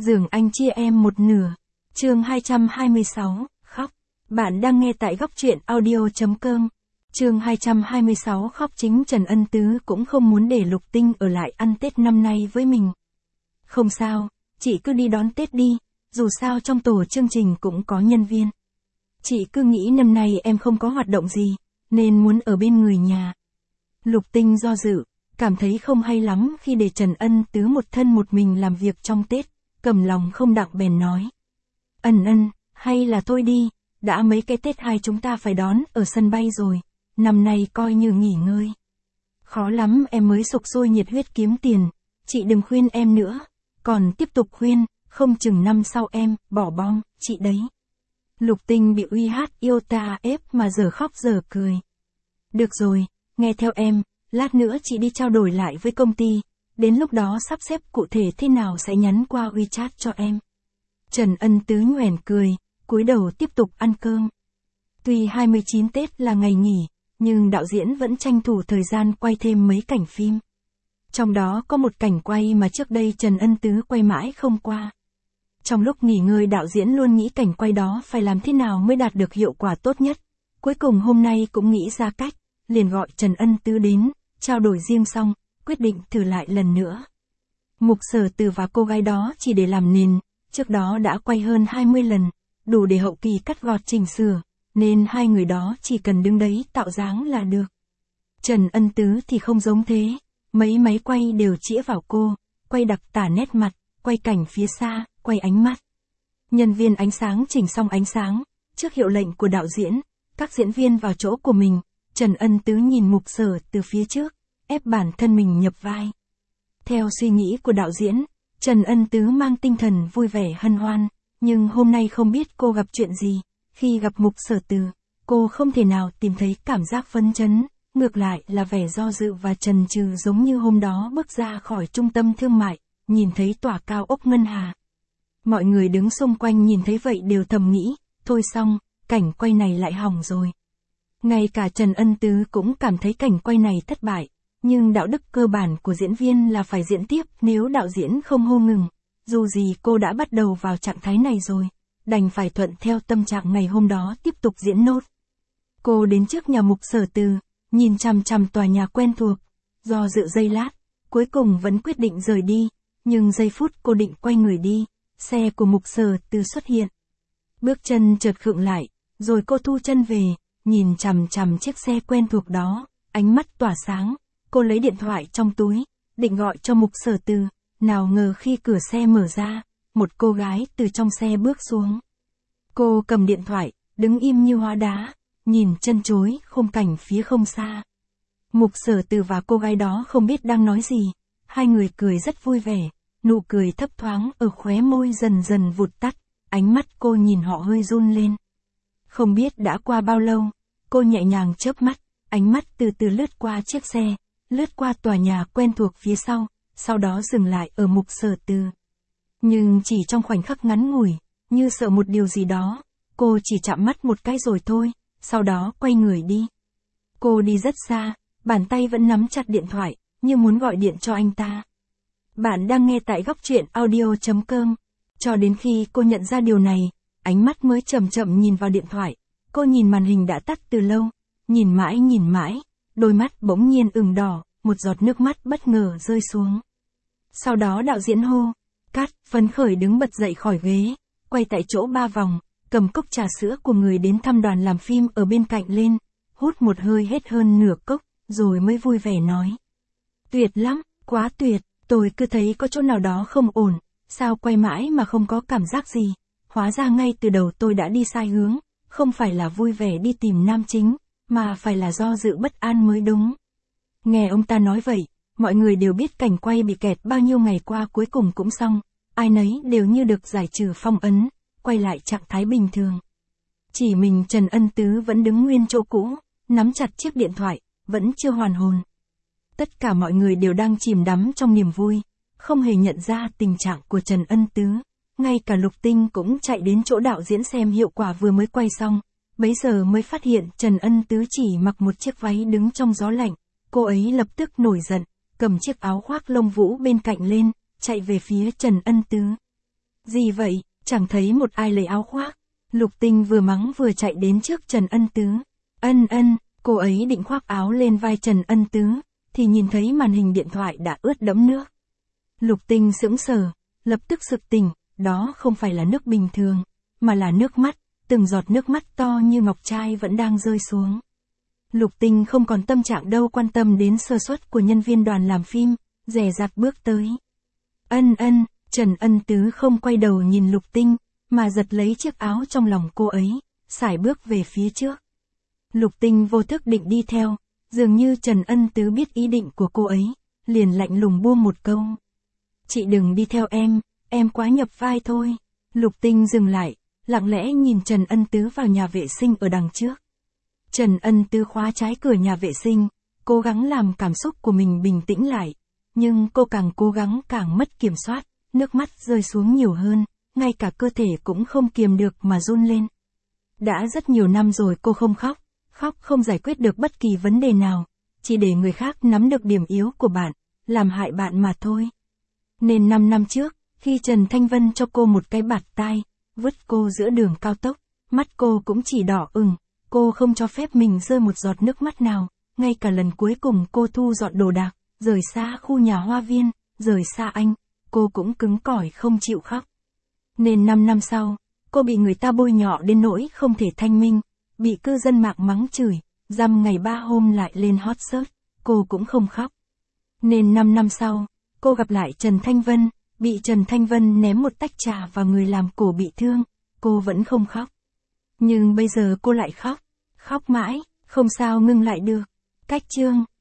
Giường anh chia em một nửa. Chương 226, khóc. Bạn đang nghe tại góc truyện audio.com. Chương 226 khóc. Chính Trần Ân Tứ cũng không muốn để Lục Tinh ở lại ăn Tết năm nay với mình. Không sao, chị cứ đi đón Tết đi, dù sao trong tổ chương trình cũng có nhân viên. Chị cứ nghĩ năm nay em không có hoạt động gì, nên muốn ở bên người nhà. Lục Tinh do dự, cảm thấy không hay lắm khi để Trần Ân Tứ một thân một mình làm việc trong Tết, cầm lòng không đặng bèn nói. Ân, hay là thôi đi, đã mấy cái Tết hai chúng ta phải đón ở sân bay rồi, năm nay coi như nghỉ ngơi. Khó lắm em mới sục sôi nhiệt huyết kiếm tiền, chị đừng khuyên em nữa, còn tiếp tục khuyên, không chừng năm sau em bỏ bom, chị đấy. Lục Tinh bị uy hát yêu ta ép mà giờ khóc giờ cười. Được rồi, nghe theo em, lát nữa chị đi trao đổi lại với công ty, đến lúc đó sắp xếp cụ thể thế nào sẽ nhắn qua WeChat cho em. Trần Ân Tứ nhoẻn cười, cúi đầu tiếp tục ăn cơm. Tuy 29 Tết là ngày nghỉ, nhưng đạo diễn vẫn tranh thủ thời gian quay thêm mấy cảnh phim. Trong đó có một cảnh quay mà trước đây Trần Ân Tứ quay mãi không qua. Trong lúc nghỉ ngơi đạo diễn luôn nghĩ cảnh quay đó phải làm thế nào mới đạt được hiệu quả tốt nhất. Cuối cùng hôm nay cũng nghĩ ra cách, liền gọi Trần Ân Tứ đến, trao đổi riêng xong, quyết định thử lại lần nữa. Mục Sở Từ và cô gái đó chỉ để làm nền, trước đó đã quay hơn 20 lần, đủ để hậu kỳ cắt gọt chỉnh sửa, nên hai người đó chỉ cần đứng đấy tạo dáng là được. Trần Ân Tứ thì không giống thế, mấy máy quay đều chĩa vào cô, quay đặc tả nét mặt, quay cảnh phía xa, quay ánh mắt. Nhân viên ánh sáng chỉnh xong ánh sáng, trước hiệu lệnh của đạo diễn, các diễn viên vào chỗ của mình, Trần Ân Tứ nhìn Mục Sở từ phía trước, ép bản thân mình nhập vai. Theo suy nghĩ của đạo diễn, Trần Ân Tứ mang tinh thần vui vẻ hân hoan, nhưng hôm nay không biết cô gặp chuyện gì, khi gặp Mục Sở Từ, cô không thể nào tìm thấy cảm giác phấn chấn, ngược lại là vẻ do dự và chần chừ giống như hôm đó bước ra khỏi trung tâm thương mại, nhìn thấy tòa cao ốc ngân hà. Mọi người đứng xung quanh nhìn thấy vậy đều thầm nghĩ, thôi xong, cảnh quay này lại hỏng rồi. Ngay cả Trần Ân Tứ cũng cảm thấy cảnh quay này thất bại, nhưng đạo đức cơ bản của diễn viên là phải diễn tiếp nếu đạo diễn không hô ngừng. Dù gì cô đã bắt đầu vào trạng thái này rồi, đành phải thuận theo tâm trạng ngày hôm đó tiếp tục diễn nốt. Cô đến trước nhà Mục Sở Từ, nhìn chằm chằm tòa nhà quen thuộc, do dự giây lát, cuối cùng vẫn quyết định rời đi, nhưng giây phút cô định quay người đi, xe của Mục Sở Từ xuất hiện. Bước chân chợt khựng lại, rồi cô thu chân về, nhìn chằm chằm chiếc xe quen thuộc đó, ánh mắt tỏa sáng, cô lấy điện thoại trong túi, định gọi cho Mục Sở Từ, nào ngờ khi cửa xe mở ra, một cô gái từ trong xe bước xuống. Cô cầm điện thoại, đứng im như hóa đá, nhìn chân chối khung cảnh phía không xa. Mục Sở Từ và cô gái đó không biết đang nói gì, hai người cười rất vui vẻ, nụ cười thấp thoáng ở khóe môi dần dần vụt tắt, ánh mắt cô nhìn họ hơi run lên. Không biết đã qua bao lâu, cô nhẹ nhàng chớp mắt, ánh mắt từ từ lướt qua chiếc xe, lướt qua tòa nhà quen thuộc phía sau đó dừng lại ở Mục Sở Từ. Nhưng chỉ trong khoảnh khắc ngắn ngủi, như sợ một điều gì đó, cô chỉ chạm mắt một cái rồi thôi, sau đó quay người đi. Cô đi rất xa, bàn tay vẫn nắm chặt điện thoại, như muốn gọi điện cho anh ta. Bạn đang nghe tại góc truyện audio.com. Cho đến khi cô nhận ra điều này, ánh mắt mới chậm chậm nhìn vào điện thoại. Cô nhìn màn hình đã tắt từ lâu, nhìn mãi, đôi mắt bỗng nhiên ửng đỏ, một giọt nước mắt bất ngờ rơi xuống. Sau đó đạo diễn hô, cắt, phấn khởi đứng bật dậy khỏi ghế, quay tại chỗ 3 vòng, cầm cốc trà sữa của người đến thăm đoàn làm phim ở bên cạnh lên, hút một hơi hết hơn nửa cốc, rồi mới vui vẻ nói. Tuyệt lắm, quá tuyệt, tôi cứ thấy có chỗ nào đó không ổn, sao quay mãi mà không có cảm giác gì, hóa ra ngay từ đầu tôi đã đi sai hướng, không phải là vui vẻ đi tìm nam chính, mà phải là do dự bất an mới đúng. Nghe ông ta nói vậy, mọi người đều biết cảnh quay bị kẹt bao nhiêu ngày qua cuối cùng cũng xong, ai nấy đều như được giải trừ phong ấn, quay lại trạng thái bình thường. Chỉ mình Trần Ân Tứ vẫn đứng nguyên chỗ cũ, nắm chặt chiếc điện thoại, vẫn chưa hoàn hồn. Tất cả mọi người đều đang chìm đắm trong niềm vui, không hề nhận ra tình trạng của Trần Ân Tứ. Ngay cả Lục Tinh cũng chạy đến chỗ đạo diễn xem hiệu quả vừa mới quay xong, bấy giờ mới phát hiện Trần Ân Tứ chỉ mặc một chiếc váy đứng trong gió lạnh. Cô ấy lập tức nổi giận, cầm chiếc áo khoác lông vũ bên cạnh lên, chạy về phía Trần Ân Tứ. Gì vậy, chẳng thấy một ai lấy áo khoác. Lục Tinh vừa mắng vừa chạy đến trước Trần Ân Tứ. Ân, cô ấy định khoác áo lên vai Trần Ân Tứ, thì nhìn thấy màn hình điện thoại đã ướt đẫm nước. Lục Tinh sững sờ, lập tức sực tỉnh, đó không phải là nước bình thường, mà là nước mắt, từng giọt nước mắt to như ngọc trai vẫn đang rơi xuống. Lục Tinh không còn tâm trạng đâu quan tâm đến sơ suất của nhân viên đoàn làm phim, dè dặt bước tới. Ân, Trần Ân Tứ không quay đầu nhìn Lục Tinh, mà giật lấy chiếc áo trong lòng cô ấy, sải bước về phía trước. Lục Tinh vô thức định đi theo, dường như Trần Ân Tứ biết ý định của cô ấy, liền lạnh lùng buông một câu. Chị đừng đi theo em quá nhập vai thôi. Lục Tinh dừng lại, lặng lẽ nhìn Trần Ân Tứ vào nhà vệ sinh ở đằng trước. Trần Ân Tứ khóa trái cửa nhà vệ sinh, cố gắng làm cảm xúc của mình bình tĩnh lại. Nhưng cô càng cố gắng càng mất kiểm soát, nước mắt rơi xuống nhiều hơn, ngay cả cơ thể cũng không kiềm được mà run lên. Đã rất nhiều năm rồi cô không khóc, khóc không giải quyết được bất kỳ vấn đề nào, chỉ để người khác nắm được điểm yếu của bạn, làm hại bạn mà thôi. Nên 5 năm trước, khi Trần Thanh Vân cho cô một cái bạt tai, vứt cô giữa đường cao tốc, mắt cô cũng chỉ đỏ ửng, cô không cho phép mình rơi một giọt nước mắt nào, ngay cả lần cuối cùng cô thu dọn đồ đạc, rời xa khu nhà hoa viên, rời xa anh, cô cũng cứng cỏi không chịu khóc. Nên 5 năm sau, cô bị người ta bôi nhọ đến nỗi không thể thanh minh, bị cư dân mạng mắng chửi, dăm ngày 3 hôm lại lên hot search, cô cũng không khóc. Nên 5 năm sau, cô gặp lại Trần Thanh Vân, bị Trần Thanh Vân ném một tách trà vào người làm cổ bị thương, cô vẫn không khóc. Nhưng bây giờ cô lại khóc, khóc mãi, không sao ngưng lại được. Cách chương